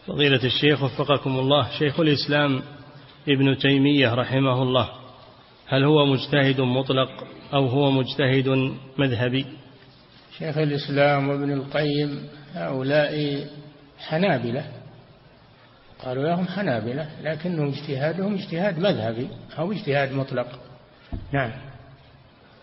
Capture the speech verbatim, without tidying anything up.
فضيلة الشيخ وفقكم الله، شيخ الإسلام ابن تيمية رحمه الله هل هو مجتهد مطلق أو هو مجتهد مذهبي؟ شيخ الإسلام وابن القيم هؤلاء حنابلة، قالوا لهم حنابلة، لكنهم اجتهادهم اجتهاد مذهبي أو اجتهاد مطلق. نعم.